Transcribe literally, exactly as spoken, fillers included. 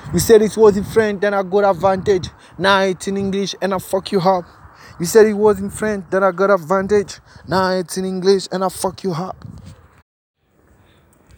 You said it was in French, then I got advantage. Now it's in English and I fuck you up. You said it was in French, then I got advantage. Now it's in English and I fuck you up.